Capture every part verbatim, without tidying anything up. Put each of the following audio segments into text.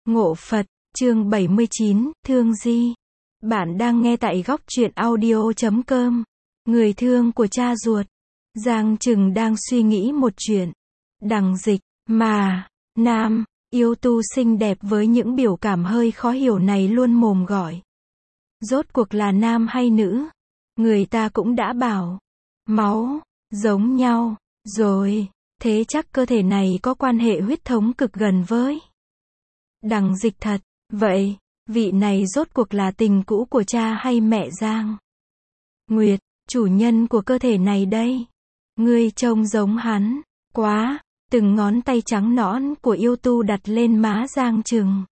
Ngộ Phật, chương bảy mươi chín, Thương Di. Bạn đang nghe tại góc truyện audio chấm com. Người thương của cha ruột. Giang Trừng đang suy nghĩ một chuyện. Đằng Dịch, mà, nam, yêu tu xinh đẹp với những biểu cảm hơi khó hiểu này luôn mồm gọi. Rốt cuộc là nam hay nữ? Người ta cũng đã bảo, máu, giống nhau, rồi, thế chắc cơ thể này có quan hệ huyết thống cực gần với Đằng Dịch thật. Vậy, vị này rốt cuộc là tình cũ của cha hay mẹ Giang Nguyệt, chủ nhân của cơ thể này đây? Ngươi trông giống hắn, quá. Từng ngón tay trắng nõn của yêu tu đặt lên má Giang Trừng.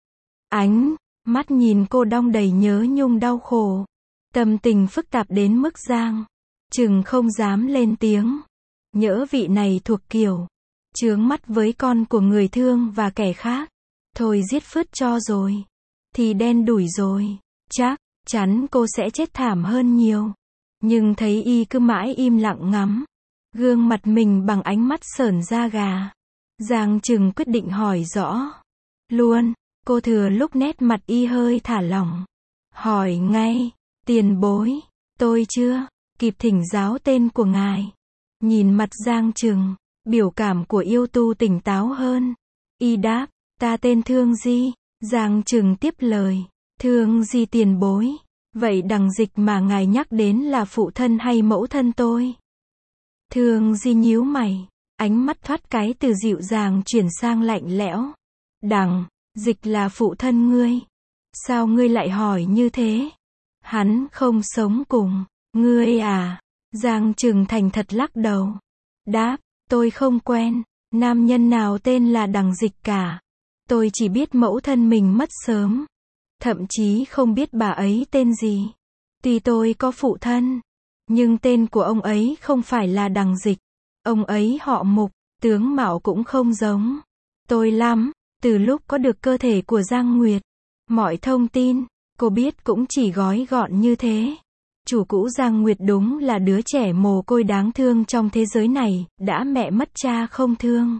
Ánh mắt nhìn cô đong đầy nhớ nhung đau khổ. Tâm tình phức tạp đến mức Giang Trừng không dám lên tiếng. Nhỡ vị này thuộc kiểu chướng mắt với con của người thương và kẻ khác. Thôi giết phứt cho rồi. Thì đen đủi rồi. Chắc chắn cô sẽ chết thảm hơn nhiều. Nhưng thấy y cứ mãi im lặng ngắm gương mặt mình bằng ánh mắt sởn da gà. Giang Trừng quyết định hỏi rõ luôn. Cô thừa lúc nét mặt y hơi thả lỏng. Hỏi ngay, tiền bối, tôi chưa kịp thỉnh giáo tên của ngài. Nhìn mặt Giang Trừng, biểu cảm của yêu tu tỉnh táo hơn. Y đáp, ta tên Thương Di. Giang Trừng tiếp lời, Thương Di tiền bối. Vậy Đằng Dịch mà ngài nhắc đến là phụ thân hay mẫu thân tôi? Thương Di nhíu mày, ánh mắt thoát cái từ dịu dàng chuyển sang lạnh lẽo. Đằng Dịch là phụ thân ngươi. Sao ngươi lại hỏi như thế? Hắn không sống cùng ngươi à? Giang Trừng thành thật lắc đầu. Đáp, tôi không quen nam nhân nào tên là Đằng Dịch cả. Tôi chỉ biết mẫu thân mình mất sớm. Thậm chí không biết bà ấy tên gì. Tuy tôi có phụ thân, nhưng tên của ông ấy không phải là Đằng Dịch. Ông ấy họ Mục, tướng mạo cũng không giống tôi lắm. Từ lúc có được cơ thể của Giang Nguyệt, mọi thông tin cô biết cũng chỉ gói gọn như thế. Chủ cũ Giang Nguyệt đúng là đứa trẻ mồ côi đáng thương trong thế giới này, đã mẹ mất cha không thương.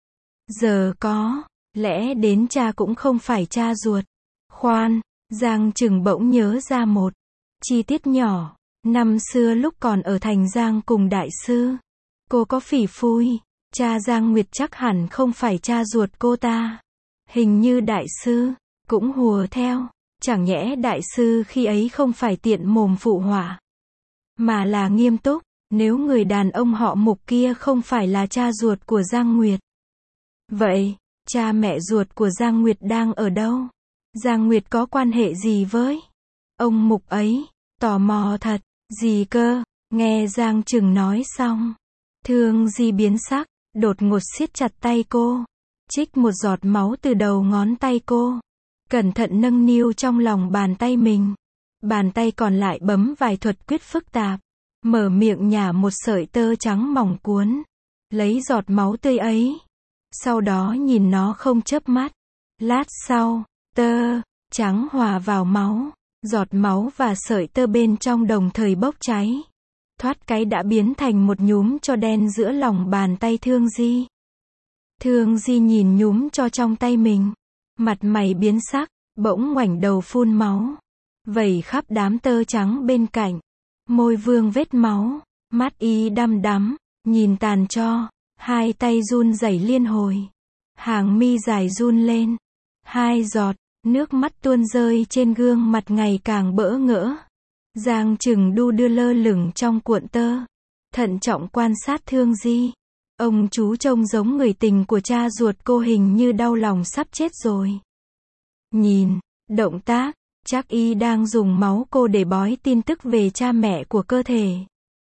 Giờ có lẽ đến cha cũng không phải cha ruột. Khoan, Giang Trừng bỗng nhớ ra một chi tiết nhỏ. Năm xưa lúc còn ở thành Giang cùng đại sư, cô có phỉ phui, cha Giang Nguyệt chắc hẳn không phải cha ruột cô ta. Hình như đại sư cũng hùa theo. Chẳng nhẽ đại sư khi ấy không phải tiện mồm phụ họa, mà là nghiêm túc, nếu người đàn ông họ Mục kia không phải là cha ruột của Giang Nguyệt. Vậy, cha mẹ ruột của Giang Nguyệt đang ở đâu? Giang Nguyệt có quan hệ gì với ông Mục ấy? Tò mò thật. Gì cơ? Nghe Giang Trừng nói xong, Thương Di biến sắc, đột ngột siết chặt tay cô, trích một giọt máu từ đầu ngón tay cô, cẩn thận nâng niu trong lòng bàn tay mình. Bàn tay còn lại bấm vài thuật quyết phức tạp, mở miệng nhả một sợi tơ trắng mỏng cuốn lấy giọt máu tươi ấy. Sau đó nhìn nó không chớp mắt. Lát sau, tơ trắng hòa vào máu, giọt máu và sợi tơ bên trong đồng thời bốc cháy. Thoát cái đã biến thành một nhúm tro đen giữa lòng bàn tay Thương Di. Thương Di nhìn nhúm tro trong tay mình, mặt mày biến sắc, bỗng ngoảnh đầu phun máu, vẩy khắp đám tơ trắng bên cạnh. Môi vương vết máu, mắt y đăm đắm, nhìn tàn tro, hai tay run rẩy liên hồi. Hàng mi dài run lên, hai giọt nước mắt tuôn rơi trên gương mặt ngày càng bỡ ngỡ. Giang Trừng đu đưa lơ lửng trong cuộn tơ, thận trọng quan sát Thương Di. Ông chú trông giống người tình của cha ruột cô, hình như đau lòng sắp chết rồi. Nhìn động tác, chắc y đang dùng máu cô để bói tin tức về cha mẹ của cơ thể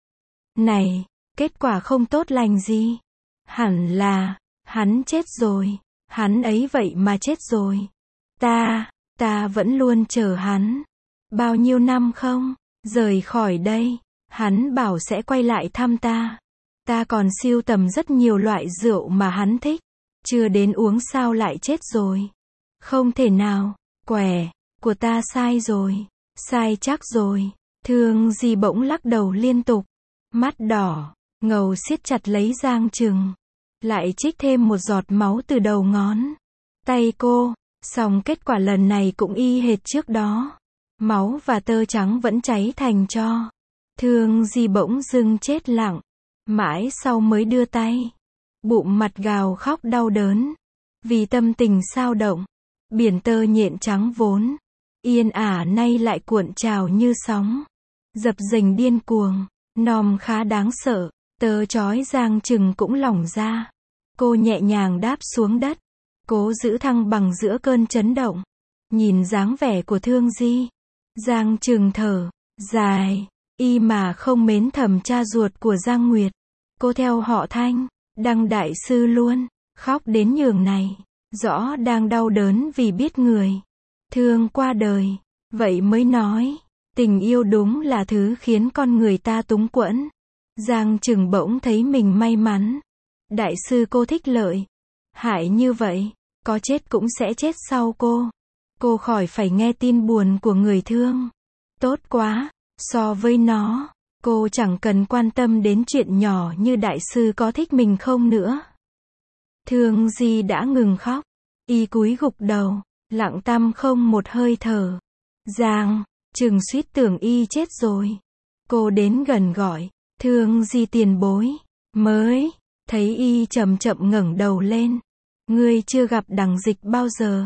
này. Kết quả không tốt lành gì. Hẳn là hắn chết rồi. Hắn ấy vậy mà chết rồi. Ta, ta vẫn luôn chờ hắn. Bao nhiêu năm không rời khỏi đây. Hắn bảo sẽ quay lại thăm ta. Ta còn sưu tầm rất nhiều loại rượu mà hắn thích. Chưa đến uống sao lại chết rồi. Không thể nào. Quẻ của ta sai rồi. Sai chắc rồi. Thương Di bỗng lắc đầu liên tục. Mắt đỏ ngầu siết chặt lấy Giang Trừng. Lại trích thêm một giọt máu từ đầu ngón tay cô. Song kết quả lần này cũng y hệt trước đó. Máu và tơ trắng vẫn cháy thành tro. Thương Di bỗng dưng chết lặng. Mãi sau mới đưa tay. Bụng mặt gào khóc đau đớn. Vì tâm tình xao động. Biển tơ nhện trắng vốn yên ả nay lại cuộn trào như sóng. Dập dềnh điên cuồng. Nòm khá đáng sợ. Tơ trói Giang Trừng cũng lỏng ra. Cô nhẹ nhàng đáp xuống đất. Cố giữ thăng bằng giữa cơn chấn động. Nhìn dáng vẻ của Thương Di. Giang Trừng thở dài. Y mà không mến thầm cha ruột của Giang Nguyệt. Cô theo họ Thanh. Đăng đại sư luôn. Khóc đến nhường này. Rõ đang đau đớn vì biết người thương qua đời. Vậy mới nói. Tình yêu đúng là thứ khiến con người ta túng quẫn. Giang Trừng bỗng thấy mình may mắn. Đại sư cô thích lợi hại như vậy. Có chết cũng sẽ chết sau cô. Cô khỏi phải nghe tin buồn của người thương. Tốt quá. So với nó, cô chẳng cần quan tâm đến chuyện nhỏ như đại sư có thích mình không nữa. Thương Di đã ngừng khóc. Y cúi gục đầu, lặng tăm không một hơi thở. Giang Trừng suýt tưởng Y chết rồi. Cô đến gần gọi. Thương Di tiền bối. Mới thấy Y chậm chậm ngẩng đầu lên. Ngươi chưa gặp Đằng Dịch bao giờ?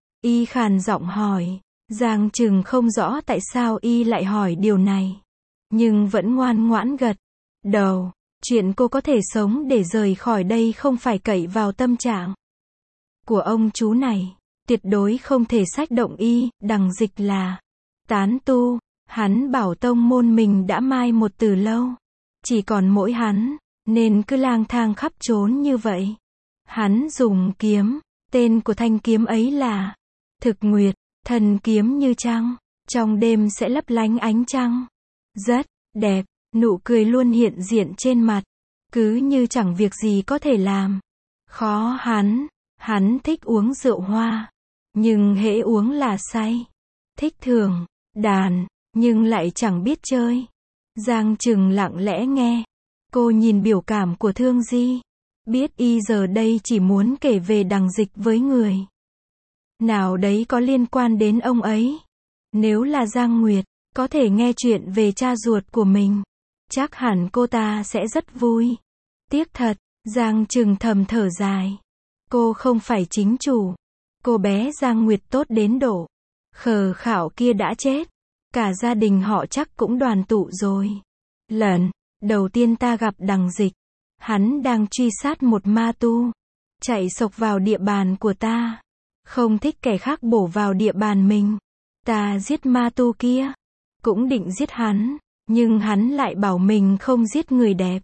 Y khàn giọng hỏi. Giang Trừng không rõ tại sao Y lại hỏi điều này. Nhưng vẫn ngoan ngoãn gật đầu. Chuyện cô có thể sống để rời khỏi đây không phải cậy vào tâm trạng của ông chú này. Tuyệt đối không thể xách động Y. Đằng Dịch là tán tu. Hắn bảo tông môn mình đã mai một từ lâu. Chỉ còn mỗi hắn, nên cứ lang thang khắp trốn như vậy. Hắn dùng kiếm. Tên của thanh kiếm ấy là Thực Nguyệt. Thần kiếm như trăng. Trong đêm sẽ lấp lánh ánh trăng. Rất đẹp. Nụ cười luôn hiện diện trên mặt. Cứ như chẳng việc gì có thể làm khó hắn. Hắn thích uống rượu hoa. Nhưng hễ uống là say. Thích thưởng đàn. Nhưng lại chẳng biết chơi. Giang Trừng lặng lẽ nghe. Cô nhìn biểu cảm của Thương Di. Biết Y giờ đây chỉ muốn kể về Đằng Dịch với người nào đấy có liên quan đến ông ấy. Nếu là Giang Nguyệt, có thể nghe chuyện về cha ruột của mình. Chắc hẳn cô ta sẽ rất vui. Tiếc thật, Giang Trừng thầm thở dài. Cô không phải chính chủ. Cô bé Giang Nguyệt tốt đến độ khờ khạo kia đã chết. Cả gia đình họ chắc cũng đoàn tụ rồi. Lần đầu tiên ta gặp Đằng Dịch, hắn đang truy sát một ma tu. Chạy xộc vào địa bàn của ta. Không thích kẻ khác bổ vào địa bàn mình. Ta giết ma tu kia. Cũng định giết hắn. Nhưng hắn lại bảo mình không giết người đẹp.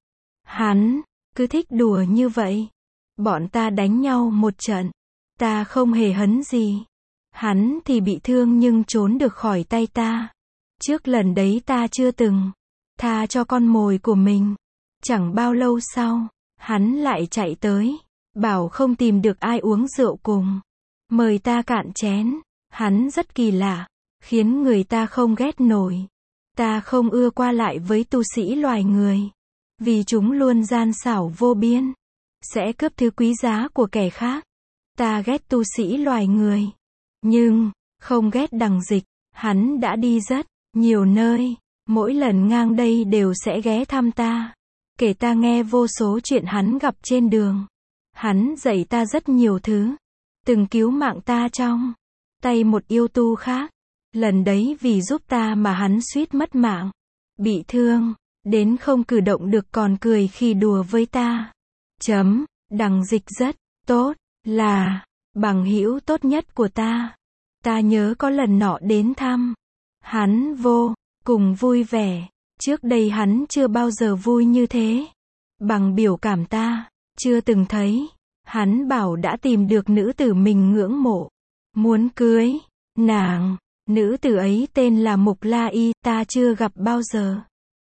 Hắn cứ thích đùa như vậy. Bọn ta đánh nhau một trận. Ta không hề hấn gì. Hắn thì bị thương nhưng trốn được khỏi tay ta. Trước lần đấy ta chưa từng tha cho con mồi của mình. Chẳng bao lâu sau, hắn lại chạy tới. Bảo không tìm được ai uống rượu cùng. Mời ta cạn chén. Hắn rất kỳ lạ. Khiến người ta không ghét nổi. Ta không ưa qua lại với tu sĩ loài người. Vì chúng luôn gian xảo vô biên. Sẽ cướp thứ quý giá của kẻ khác. Ta ghét tu sĩ loài người. Nhưng, không ghét Đằng Dịch. Hắn đã đi rất nhiều nơi. Mỗi lần ngang đây đều sẽ ghé thăm ta. Kể ta nghe vô số chuyện hắn gặp trên đường. Hắn dạy ta rất nhiều thứ. Từng cứu mạng ta trong tay một yêu tu khác. Lần đấy vì giúp ta mà hắn suýt mất mạng. Bị thương đến không cử động được còn cười khi đùa với ta. Chấm, Đằng Dịch rất tốt. Là bằng hữu tốt nhất của ta. Ta nhớ có lần nọ đến thăm. Hắn vô cùng vui vẻ. Trước đây hắn chưa bao giờ vui như thế. Bằng biểu cảm ta chưa từng thấy. Hắn bảo đã tìm được nữ tử mình ngưỡng mộ. Muốn cưới nàng. Nữ tử ấy tên là Mục La Y. Ta chưa gặp bao giờ.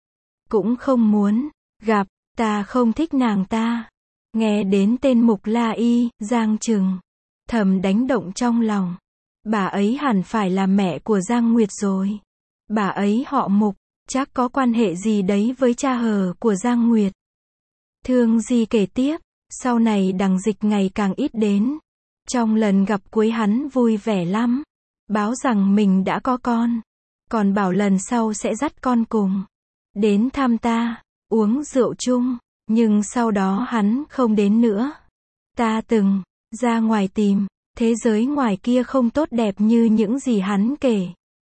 Cũng không muốn gặp. Ta không thích nàng ta. Nghe đến tên Mục La Y, Giang Trừng thầm đánh động trong lòng. Bà ấy hẳn phải là mẹ của Giang Nguyệt rồi. Bà ấy họ Mục. Chắc có quan hệ gì đấy với cha hờ của Giang Nguyệt. Thương Di kể tiếp. Sau này Đằng Dịch ngày càng ít đến Trong lần gặp cuối hắn vui vẻ lắm, báo rằng mình đã có con, còn bảo lần sau sẽ dắt con cùng đến thăm ta, uống rượu chung, nhưng sau đó hắn không đến nữa. Ta từng ra ngoài tìm, thế giới ngoài kia không tốt đẹp như những gì hắn kể.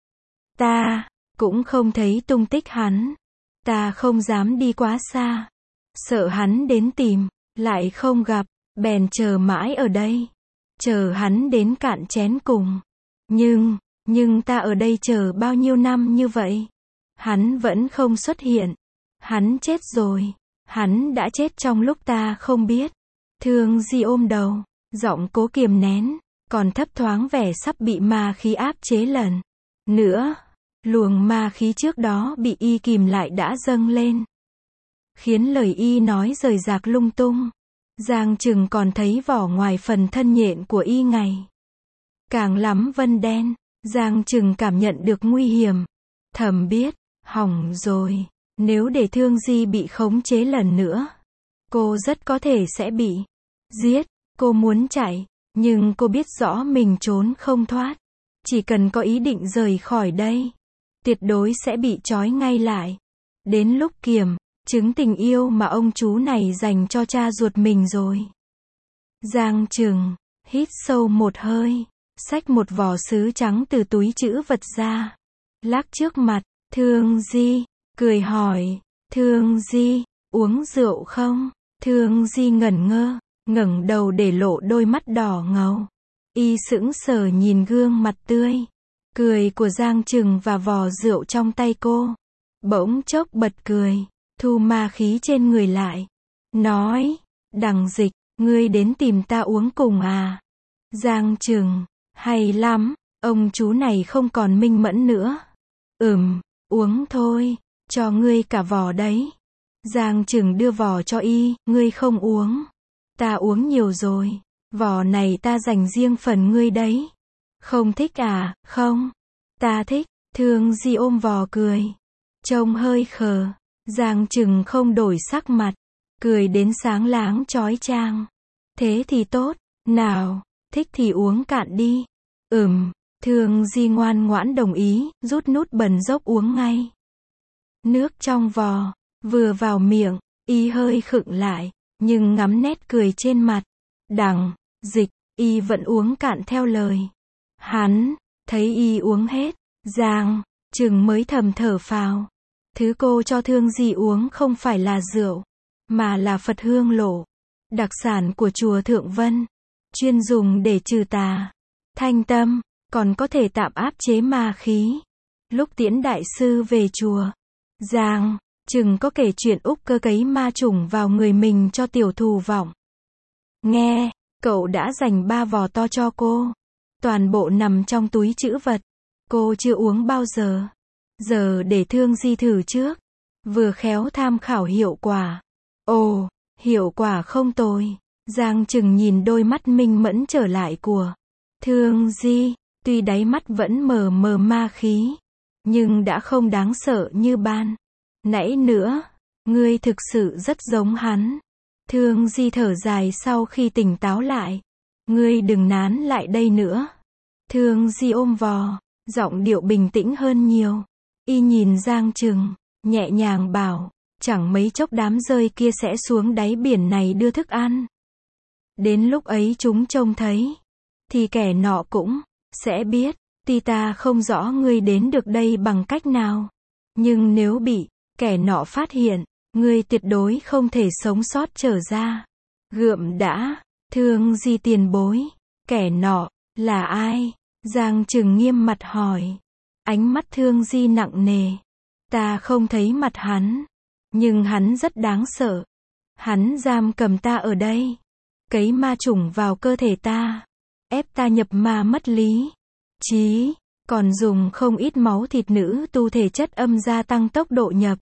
Ta cũng không thấy tung tích hắn. Ta không dám đi quá xa, sợ hắn đến tìm, lại không gặp, bèn chờ mãi ở đây, chờ hắn đến cạn chén cùng. Nhưng, nhưng ta ở đây chờ bao nhiêu năm như vậy, hắn vẫn không xuất hiện. Hắn chết rồi, hắn đã chết trong lúc ta không biết. Thương Di ôm đầu, giọng cố kiềm nén, còn thấp thoáng vẻ sắp bị ma khí áp chế lần nữa. Luồng ma khí trước đó bị y kìm lại đã dâng lên, khiến lời y nói rời rạc lung tung. Giang Trừng còn thấy vỏ ngoài phần thân nhện của y ngày càng lắm vân đen. Giang Trừng cảm nhận được nguy hiểm, thầm biết, hỏng rồi, nếu để Thương Di bị khống chế lần nữa, cô rất có thể sẽ bị giết. Cô muốn chạy, nhưng cô biết rõ mình trốn không thoát. Chỉ cần có ý định rời khỏi đây, tuyệt đối sẽ bị trói ngay lại. Đến lúc kiểm chứng tình yêu mà ông chú này dành cho cha ruột mình rồi. Giang Trừng hít sâu một hơi, xách một vỏ sứ trắng từ túi trữ vật ra, lắc trước mặt Thương Di, cười hỏi, Thương Di, uống rượu không? Thương Di ngẩn ngơ, ngẩng đầu để lộ đôi mắt đỏ ngầu. Y sững sờ nhìn gương mặt tươi cười của Giang Trừng và vò rượu trong tay cô. Bỗng chốc bật cười, thu ma khí trên người lại, nói, Đằng Dịch, ngươi đến tìm ta uống cùng à? Giang Trừng, hay lắm, ông chú này không còn minh mẫn nữa. Ừm, uống thôi, cho ngươi cả vò đấy. Giang Trừng đưa vò cho y, ngươi không uống. Ta uống nhiều rồi, vò này ta dành riêng phần ngươi đấy. Không thích à? Không, ta thích. Thương Di ôm vò cười, trông hơi khờ. Giang Trừng không đổi sắc mặt, cười đến sáng láng chói chang. Thế thì tốt, nào, thích thì uống cạn đi. Ừm, Thương Di ngoan ngoãn đồng ý, rút nút bần dốc uống ngay. Nước trong vò vừa vào miệng, y hơi khựng lại, nhưng ngắm nét cười trên mặt Đằng Dịch, y vẫn uống cạn theo lời hắn. Thấy y uống hết, Giang Trừng mới thầm thở phào. Thứ cô cho Thương Di uống không phải là rượu, mà là Phật hương lộ, đặc sản của chùa Thượng Vân, chuyên dùng để trừ tà, thanh tâm, còn có thể tạm áp chế ma khí. Lúc Tiễn đại sư về chùa, Giang Trừng có kể chuyện Úc Cơ cấy ma trùng vào người mình cho Tiểu Thù Vọng nghe. Cậu đã dành ba vò to cho cô, toàn bộ nằm trong túi trữ vật. Cô chưa uống bao giờ, giờ để Thương Di thử trước, vừa khéo tham khảo hiệu quả. Ồ, hiệu quả không tồi. Giang Trừng nhìn đôi mắt minh mẫn trở lại của Thương Di, tuy đáy mắt vẫn mờ mờ ma khí, nhưng đã không đáng sợ như ban nãy nữa. Ngươi thực sự rất giống hắn. Thương Di thở dài sau khi tỉnh táo lại. Ngươi đừng nán lại đây nữa. Thương Di ôm vò, giọng điệu bình tĩnh hơn nhiều. Y nhìn Giang Trừng, nhẹ nhàng bảo, chẳng mấy chốc đám rơi kia sẽ xuống đáy biển này đưa thức ăn. Đến lúc ấy chúng trông thấy, thì kẻ nọ cũng sẽ biết. Tuy ta không rõ ngươi đến được đây bằng cách nào, nhưng nếu bị kẻ nọ phát hiện, ngươi tuyệt đối không thể sống sót trở ra. Gượm đã, Thương Di tiền bối, kẻ nọ là ai? Giang Trừng nghiêm mặt hỏi. Ánh mắt Thương Di nặng nề. Ta không thấy mặt hắn, nhưng hắn rất đáng sợ. Hắn giam cầm ta ở đây, cấy ma trùng vào cơ thể ta, ép ta nhập ma mất lý trí, còn dùng không ít máu thịt nữ tu thể chất âm gia tăng tốc độ nhập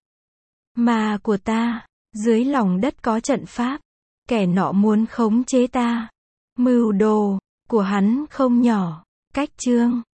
ma của ta. Dưới lòng đất có trận pháp, kẻ nọ muốn khống chế ta. Mưu đồ của hắn không nhỏ. Cách chương